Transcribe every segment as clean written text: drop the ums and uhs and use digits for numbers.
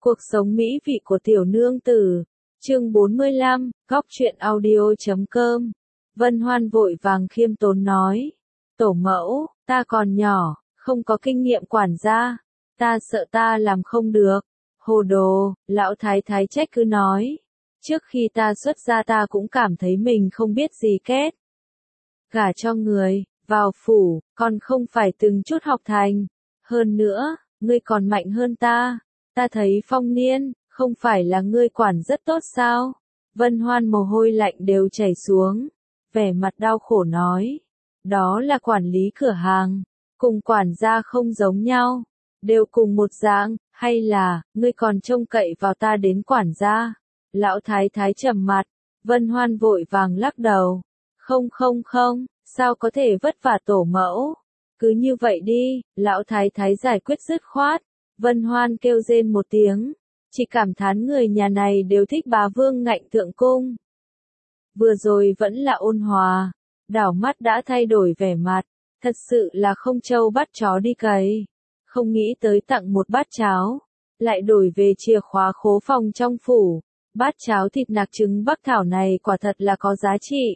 Cuộc sống mỹ vị của tiểu nương tử. Chương 45, góc truyện audio.com. Vân Hoan vội vàng khiêm tốn nói. Tổ mẫu, ta còn nhỏ, không có kinh nghiệm quản gia. Ta sợ ta làm không được. Hồ đồ, lão thái thái trách cứ nói. Trước khi ta xuất gia ta cũng cảm thấy mình không biết gì két. Gả cho người, vào phủ, còn không phải từng chút học thành. Hơn nữa, ngươi còn mạnh hơn ta. Ta thấy Phong Niên, không phải là ngươi quản rất tốt sao? Vân Hoan mồ hôi lạnh đều chảy xuống, vẻ mặt đau khổ nói. Đó là quản lý cửa hàng, cùng quản gia không giống nhau, đều cùng một dạng, hay là, ngươi còn trông cậy vào ta đến quản gia? Lão thái thái trầm mặt, Vân Hoan vội vàng lắc đầu. Không, sao có thể vất vả tổ mẫu? Cứ như vậy đi, lão thái thái giải quyết dứt khoát. Vân Hoan kêu rên một tiếng, chỉ cảm thán người nhà này đều thích bá vương ngạnh thượng cung. Vừa rồi vẫn là ôn hòa, đảo mắt đã thay đổi vẻ mặt, thật sự là không trâu bắt chó đi cày. Không nghĩ tới tặng một bát cháo, lại đổi về chìa khóa khố phòng trong phủ. Bát cháo thịt nạc trứng bắc thảo này quả thật là có giá trị.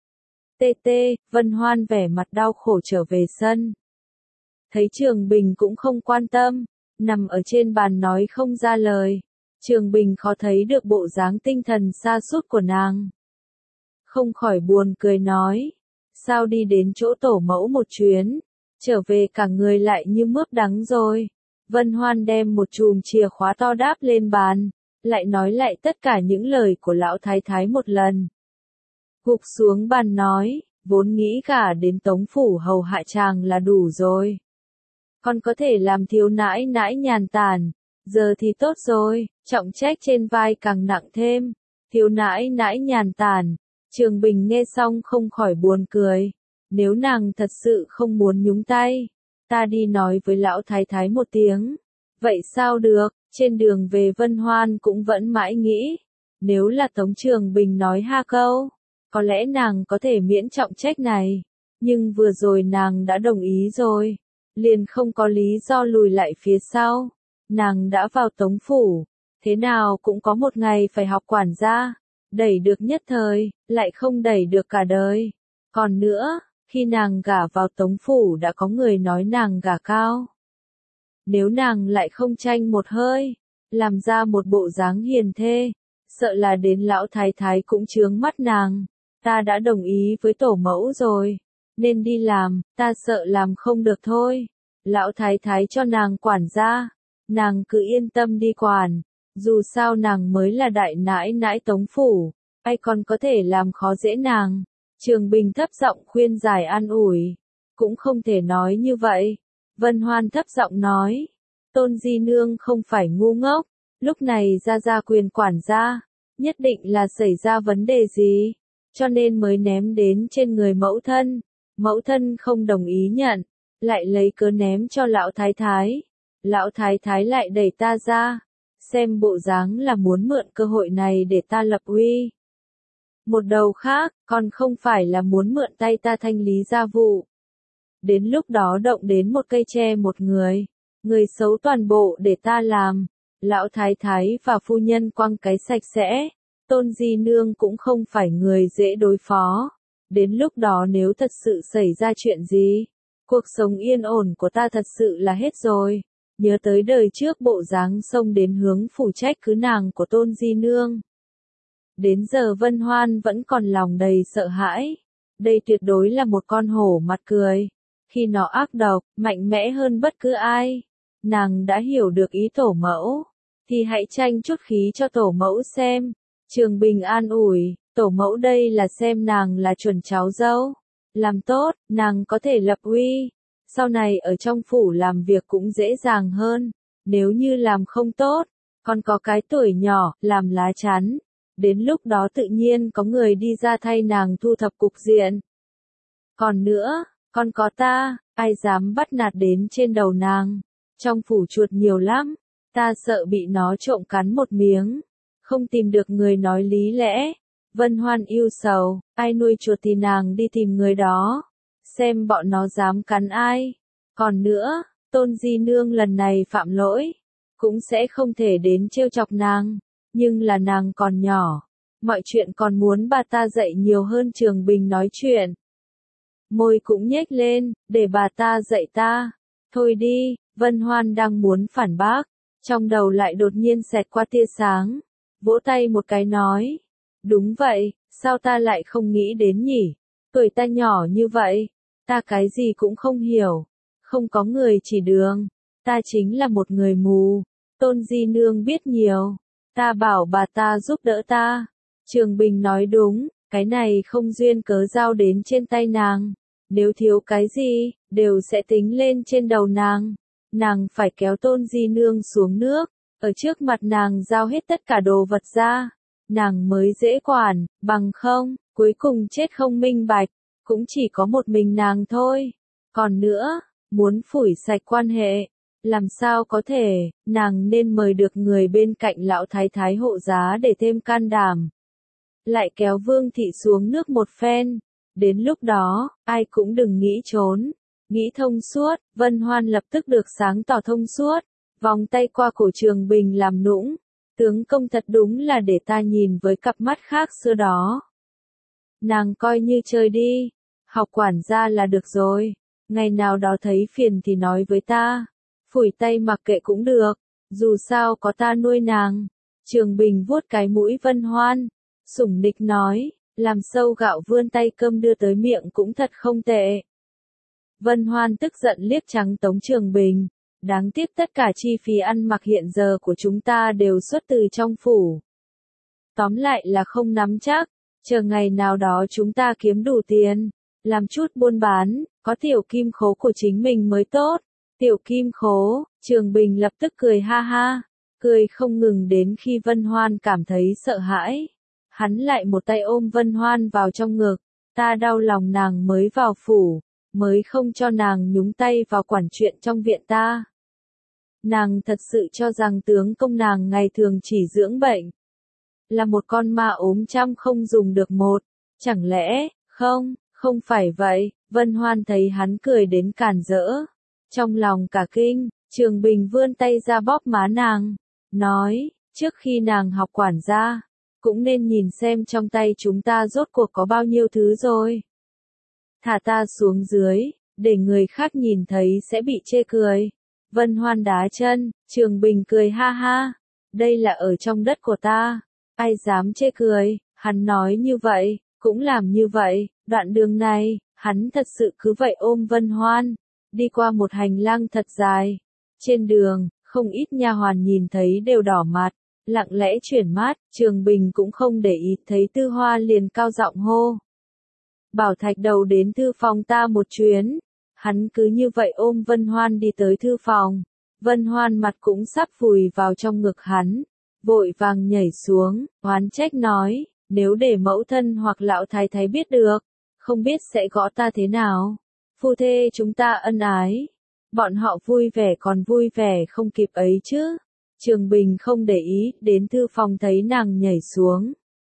Vân Hoan vẻ mặt đau khổ trở về sân. Thấy Trường Bình cũng không quan tâm, nằm ở trên bàn nói không ra lời. Trường Bình khó thấy được bộ dáng tinh thần sa sút của nàng. Không khỏi buồn cười nói. Sao đi đến chỗ tổ mẫu một chuyến, trở về cả người lại như mướp đắng rồi. Vân Hoan đem một chùm chìa khóa to đáp lên bàn, lại nói lại tất cả những lời của lão thái thái một lần. Gục xuống bàn nói, vốn nghĩ cả đến Tống phủ hầu hạ chàng là đủ rồi. Còn có thể làm thiếu nãi nãi nhàn tản, giờ thì tốt rồi, trọng trách trên vai càng nặng thêm. Thiếu nãi nãi nhàn tản, Trường Bình nghe xong không khỏi buồn cười. Nếu nàng thật sự không muốn nhúng tay, ta đi nói với lão thái thái một tiếng. Vậy sao được, trên đường về Vân Hoan cũng vẫn mãi nghĩ. Nếu là Tống Trường Bình nói ha câu, có lẽ nàng có thể miễn trọng trách này. Nhưng vừa rồi nàng đã đồng ý rồi, liền không có lý do lùi lại phía sau. Nàng đã vào Tống phủ, thế nào cũng có một ngày phải học quản gia. Đẩy được nhất thời, lại không đẩy được cả đời. Còn nữa, khi nàng gả vào Tống phủ đã có người nói nàng gả cao. Nếu nàng lại không tranh một hơi, làm ra một bộ dáng hiền thê, sợ là đến lão thái thái cũng chướng mắt nàng. Ta đã đồng ý với tổ mẫu rồi, nên đi làm, ta sợ làm không được thôi. Lão thái thái cho nàng quản gia, nàng cứ yên tâm đi quản, dù sao nàng mới là đại nãi nãi Tống phủ, ai còn có thể làm khó dễ nàng. Trường Bình thấp giọng khuyên giải an ủi, cũng không thể nói như vậy. Vân Hoan thấp giọng nói, Tôn Di Nương không phải ngu ngốc, lúc này ra quyền quản gia, nhất định là xảy ra vấn đề gì, cho nên mới ném đến trên người mẫu thân. Mẫu thân không đồng ý nhận, lại lấy cớ ném cho lão thái thái. Lão thái thái lại đẩy ta ra, xem bộ dáng là muốn mượn cơ hội này để ta lập uy. Một đầu khác, còn không phải là muốn mượn tay ta thanh lý gia vụ. Đến lúc đó động đến một cây tre một người xấu toàn bộ để ta làm. Lão thái thái và phu nhân quăng cái sạch sẽ. Tôn Di Nương cũng không phải người dễ đối phó. Đến lúc đó nếu thật sự xảy ra chuyện gì, cuộc sống yên ổn của ta thật sự là hết rồi. Nhớ tới đời trước bộ dáng xông đến hướng phủ trách cứ nàng của Tôn Di Nương. Đến giờ Vân Hoan vẫn còn lòng đầy sợ hãi. Đây tuyệt đối là một con hổ mặt cười. Khi nó ác độc, mạnh mẽ hơn bất cứ ai. Nàng đã hiểu được ý tổ mẫu, thì hãy tranh chút khí cho tổ mẫu xem. Trường Bình an ủi, tổ mẫu đây là xem nàng là chuẩn cháu dâu. Làm tốt, nàng có thể lập uy. Sau này ở trong phủ làm việc cũng dễ dàng hơn. Nếu như làm không tốt, còn có cái tuổi nhỏ, làm lá chắn. Đến lúc đó tự nhiên có người đi ra thay nàng thu thập cục diện. Còn nữa, còn có ta, ai dám bắt nạt đến trên đầu nàng. Trong phủ chuột nhiều lắm, ta sợ bị nó trộm cắn một miếng. Không tìm được người nói lý lẽ. Vân Hoan yêu sầu, ai nuôi chuột thì nàng đi tìm người đó. Xem bọn nó dám cắn ai. Còn nữa, Tôn Di Nương lần này phạm lỗi, cũng sẽ không thể đến trêu chọc nàng, nhưng là nàng còn nhỏ, mọi chuyện còn muốn bà ta dạy nhiều hơn. Trường Bình nói chuyện, môi cũng nhếch lên, để bà ta dạy ta. Thôi đi, Vân Hoan đang muốn phản bác, trong đầu lại đột nhiên xẹt qua tia sáng, vỗ tay một cái nói, đúng vậy, sao ta lại không nghĩ đến nhỉ, tuổi ta nhỏ như vậy, ta cái gì cũng không hiểu, không có người chỉ đường, ta chính là một người mù. Tôn Di Nương biết nhiều, ta bảo bà ta giúp đỡ ta. Trường Bình nói đúng, cái này không duyên cớ giao đến trên tay nàng, nếu thiếu cái gì, đều sẽ tính lên trên đầu nàng. Nàng phải kéo Tôn Di Nương xuống nước, ở trước mặt nàng giao hết tất cả đồ vật ra, nàng mới dễ quản, bằng không, cuối cùng chết không minh bạch, cũng chỉ có một mình nàng thôi. Còn nữa, muốn phủi sạch quan hệ, làm sao có thể, nàng nên mời được người bên cạnh lão thái thái hộ giá để thêm can đảm. Lại kéo Vương thị xuống nước một phen, đến lúc đó, ai cũng đừng nghĩ trốn, nghĩ thông suốt. Vân Hoan lập tức được sáng tỏ thông suốt, vòng tay qua cổ Trường Bình làm nũng, tướng công thật đúng là để ta nhìn với cặp mắt khác xưa đó. Nàng coi như chơi đi, học quản gia là được rồi, ngày nào đó thấy phiền thì nói với ta, phủi tay mặc kệ cũng được, dù sao có ta nuôi nàng. Trường Bình vuốt cái mũi Vân Hoan, sủng nịch nói, làm sâu gạo vươn tay cơm đưa tới miệng cũng thật không tệ. Vân Hoan tức giận liếc trắng Tống Trường Bình, đáng tiếc tất cả chi phí ăn mặc hiện giờ của chúng ta đều xuất từ trong phủ. Tóm lại là không nắm chắc, chờ ngày nào đó chúng ta kiếm đủ tiền, làm chút buôn bán, có tiểu kim khố của chính mình mới tốt. Tiểu kim khố, Trường Bình lập tức cười ha ha, cười không ngừng đến khi Vân Hoan cảm thấy sợ hãi. Hắn lại một tay ôm Vân Hoan vào trong ngực, ta đau lòng nàng mới vào phủ, mới không cho nàng nhúng tay vào quản chuyện trong viện ta. Nàng thật sự cho rằng tướng công nàng ngày thường chỉ dưỡng bệnh, là một con ma ốm trăm không dùng được một, chẳng lẽ, không phải vậy. Vân Hoan thấy hắn cười đến càn rỡ, trong lòng cả kinh. Trường Bình vươn tay ra bóp má nàng, nói, trước khi nàng học quản gia, cũng nên nhìn xem trong tay chúng ta rốt cuộc có bao nhiêu thứ rồi. Thả ta xuống dưới, để người khác nhìn thấy sẽ bị chê cười. Vân Hoan đá chân, Trường Bình cười ha ha, đây là ở trong đất của ta, ai dám chê cười. Hắn nói như vậy, cũng làm như vậy. Đoạn đường này, hắn thật sự cứ vậy ôm Vân Hoan, đi qua một hành lang thật dài. Trên đường, không ít nha hoàn nhìn thấy đều đỏ mặt, lặng lẽ chuyển mắt. Trường Bình cũng không để ý, thấy Tư Hoa liền cao giọng hô, bảo Thạch Đầu đến thư phòng ta một chuyến. Hắn cứ như vậy ôm Vân Hoan đi tới thư phòng. Vân Hoan mặt cũng sắp vùi vào trong ngực hắn, vội vàng nhảy xuống, oán trách nói, nếu để mẫu thân hoặc lão thái thái biết được, không biết sẽ gõ ta thế nào. Phu thê chúng ta ân ái, bọn họ vui vẻ còn vui vẻ không kịp ấy chứ. Trường Bình không để ý, đến thư phòng thấy nàng nhảy xuống.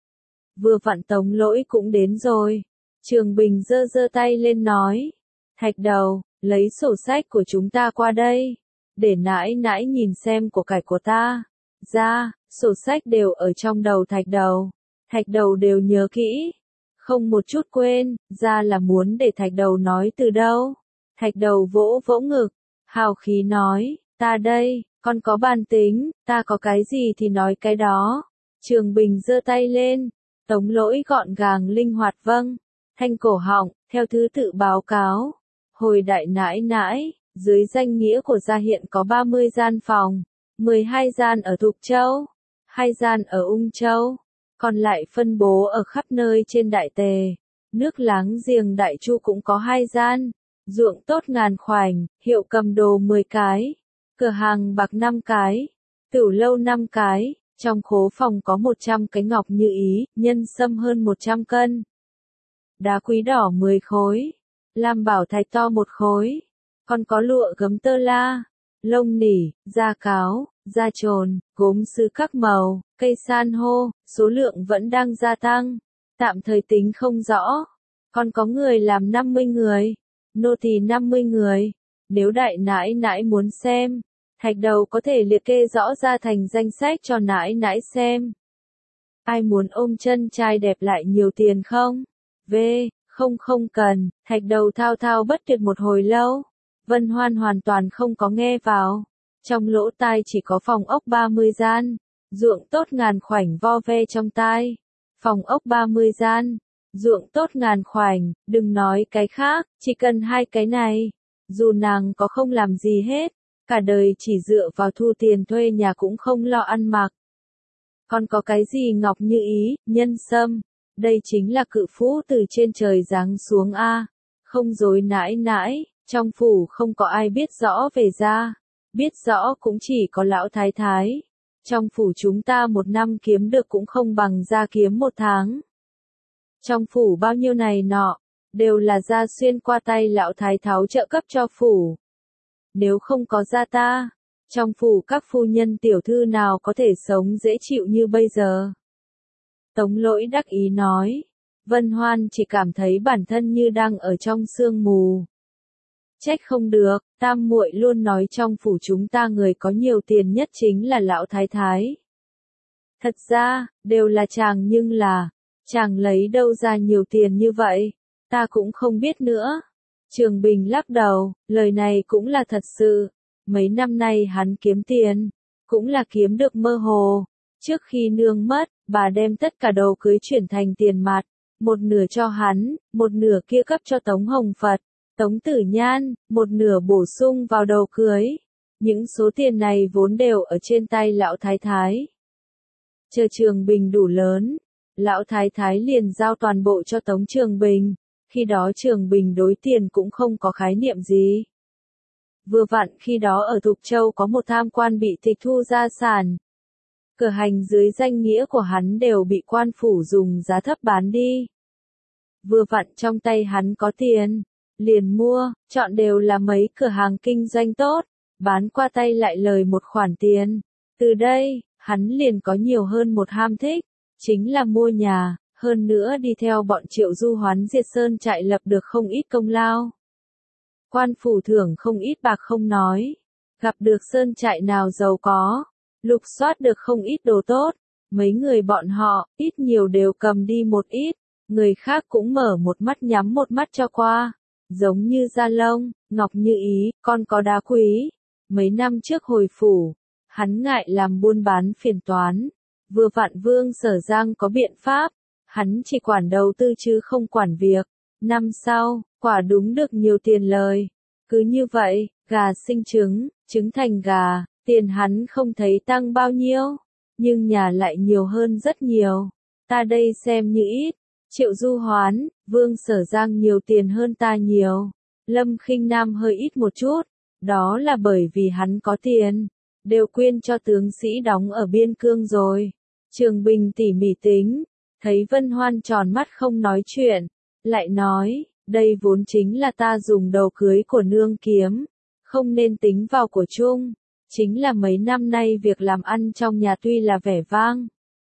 Vừa vặn Tống Lỗi cũng đến rồi. Trường Bình giơ giơ tay lên nói, Thạch Đầu, lấy sổ sách của chúng ta qua đây, để nãi nãi nhìn xem của cải của ta. Ra, sổ sách đều ở trong đầu Thạch Đầu. Thạch Đầu đều nhớ kỹ, không một chút quên. Ra là muốn để Thạch Đầu nói từ đâu. Thạch Đầu vỗ vỗ ngực, hào khí nói, ta đây, con có bản tính, ta có cái gì thì nói cái đó. Trường Bình giơ tay lên, Tống Lỗi gọn gàng linh hoạt vâng, thanh cổ họng, theo thứ tự báo cáo. Hồi đại nãi nãi, dưới danh nghĩa của gia hiện có 30 gian phòng, 12 gian ở Thục Châu, 2 gian ở Ung Châu, còn lại phân bố ở khắp nơi trên Đại Tề. Nước láng giềng Đại Chu cũng có 2 gian, ruộng tốt ngàn khoảnh, hiệu cầm đồ 10 cái, cửa hàng bạc 5 cái, tửu lâu 5 cái, trong khố phòng có 100 cái ngọc như ý, nhân sâm hơn 100 cân, đá quý đỏ 10 khối, lam bảo thạch to 1 khối, còn có lụa gấm tơ la, lông nỉ, da cáo, da trồn, gốm sứ các màu, cây san hô. Số lượng vẫn đang gia tăng, tạm thời tính không rõ. Còn có người làm 50 người, nô tỳ 50 người. Nếu đại nãi nãi muốn xem, Thạch đầu có thể liệt kê rõ ra thành danh sách cho nãi nãi xem. Ai muốn ôm chân trai đẹp lại nhiều tiền không? Không cần, thạch đầu thao thao bất tuyệt một hồi lâu. Vân Hoan hoàn toàn không có nghe vào. Trong lỗ tai chỉ có phòng ốc 30 gian. Ruộng tốt ngàn khoảnh vo ve trong tai. Phòng ốc 30 gian. Ruộng tốt ngàn khoảnh, đừng nói cái khác, chỉ cần hai cái này. Dù nàng có không làm gì hết, cả đời chỉ dựa vào thu tiền thuê nhà cũng không lo ăn mặc. Còn có cái gì ngọc như ý, nhân sâm, đây chính là cự phú từ trên trời giáng xuống a. Không dối nãi nãi, trong phủ không có ai biết rõ về gia, biết rõ cũng chỉ có lão thái thái. Trong phủ chúng ta một năm kiếm được cũng không bằng gia kiếm một tháng. Trong phủ bao nhiêu này nọ, đều là gia xuyên qua tay lão thái tháo trợ cấp cho phủ. Nếu không có gia ta, trong phủ các phu nhân tiểu thư nào có thể sống dễ chịu như bây giờ. Tống Lỗi đắc ý nói, Vân Hoan chỉ cảm thấy bản thân như đang ở trong sương mù. Trách không được, tam muội luôn nói trong phủ chúng ta người có nhiều tiền nhất chính là lão thái thái. Thật ra, đều là chàng nhưng là, chàng lấy đâu ra nhiều tiền như vậy, ta cũng không biết nữa. Trường Bình lắc đầu, lời này cũng là thật sự. Mấy năm nay hắn kiếm tiền, cũng là kiếm được mơ hồ. Trước khi nương mất, bà đem tất cả đồ cưới chuyển thành tiền mặt, một nửa cho hắn, một nửa kia cấp cho Tống Hồng Phật, Tống Tử Nhan, một nửa bổ sung vào đầu cưới. Những số tiền này vốn đều ở trên tay lão thái thái. Chờ Trường Bình đủ lớn, lão thái thái liền giao toàn bộ cho Tống Trường Bình, khi đó Trường Bình đối tiền cũng không có khái niệm gì. Vừa vặn khi đó ở Thục Châu có một tham quan bị tịch thu gia sản. Cửa hành dưới danh nghĩa của hắn đều bị quan phủ dùng giá thấp bán đi. Vừa vặn trong tay hắn có tiền, liền mua, chọn đều là mấy cửa hàng kinh doanh tốt, bán qua tay lại lời một khoản tiền. Từ đây, hắn liền có nhiều hơn một ham thích, chính là mua nhà, hơn nữa đi theo bọn Triệu Du Hoán diệt sơn trại lập được không ít công lao. Quan phủ thưởng không ít bạc không nói, gặp được sơn trại nào giàu có, lục soát được không ít đồ tốt, mấy người bọn họ, ít nhiều đều cầm đi một ít, người khác cũng mở một mắt nhắm một mắt cho qua, giống như Gia Long, Ngọc Như Ý, còn có Đá Quý. Mấy năm trước hồi phủ, hắn ngại làm buôn bán phiền toán, vừa vặn Vương Sở Giang có biện pháp, hắn chỉ quản đầu tư chứ không quản việc. Năm sau, quả đúng được nhiều tiền lời. Cứ như vậy, gà sinh trứng, trứng thành gà, tiền hắn không thấy tăng bao nhiêu, nhưng nhà lại nhiều hơn rất nhiều. Ta đây xem như ít, Triệu Du Hoán, Vương Sở Giang nhiều tiền hơn ta nhiều. Lâm Khinh Nam hơi ít một chút, đó là bởi vì hắn có tiền, đều quyên cho tướng sĩ đóng ở biên cương rồi. Trường Bình tỉ mỉ tính, thấy Vân Hoan tròn mắt không nói chuyện, lại nói, đây vốn chính là ta dùng đầu cưới của nương kiếm, không nên tính vào của chung, chính là mấy năm nay việc làm ăn trong nhà tuy là vẻ vang.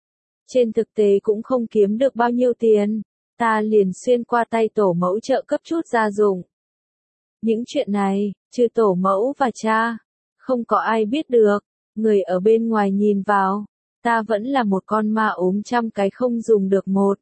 Trên thực tế cũng không kiếm được bao nhiêu tiền, ta liền xuyên qua tay tổ mẫu trợ cấp chút gia dụng. Những chuyện này, trừ tổ mẫu và cha, không có ai biết được, người ở bên ngoài nhìn vào, ta vẫn là một con ma ốm trăm cái không dùng được một.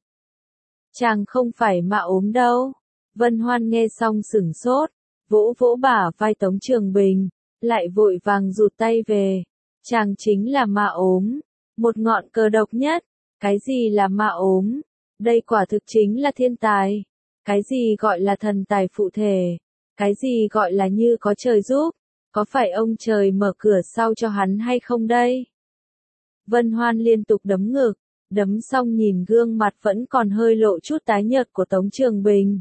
Chàng không phải ma ốm đâu. Vân Hoan nghe xong sửng sốt, vỗ vỗ bả vai Tống Trường Bình, lại vội vàng rụt tay về. Chàng chính là ma ốm, một ngọn cờ độc nhất. Cái gì là ma ốm? Đây quả thực chính là thiên tài. Cái gì gọi là thần tài phụ thể? Cái gì gọi là như có trời giúp? Có phải ông trời mở cửa sau cho hắn hay không đây? Vân Hoan liên tục đấm ngực, đấm xong nhìn gương mặt vẫn còn hơi lộ chút tái nhợt của Tống Trường Bình.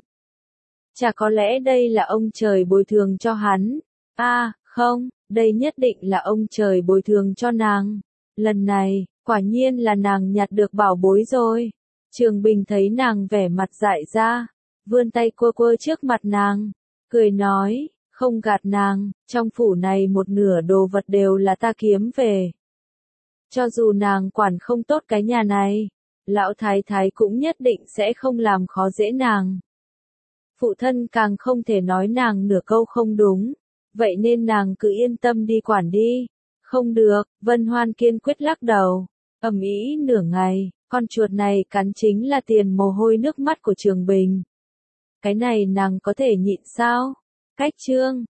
Chả có lẽ đây là ông trời bồi thường cho hắn? Không, đây nhất định là ông trời bồi thường cho nàng. Lần này, quả nhiên là nàng nhặt được bảo bối rồi. Trường Bình thấy nàng vẻ mặt dại ra, vươn tay quơ quơ trước mặt nàng, cười nói, không gạt nàng, trong phủ này một nửa đồ vật đều là ta kiếm về. Cho dù nàng quản không tốt cái nhà này, lão thái thái cũng nhất định sẽ không làm khó dễ nàng. Phụ thân càng không thể nói nàng nửa câu không đúng. Vậy nên nàng cứ yên tâm đi quản đi. Không được, Vân Hoan kiên quyết lắc đầu. Ầm ĩ nửa ngày, con chuột này cắn chính là tiền mồ hôi nước mắt của Trường Bình. Cái này nàng có thể nhịn sao? Cách chương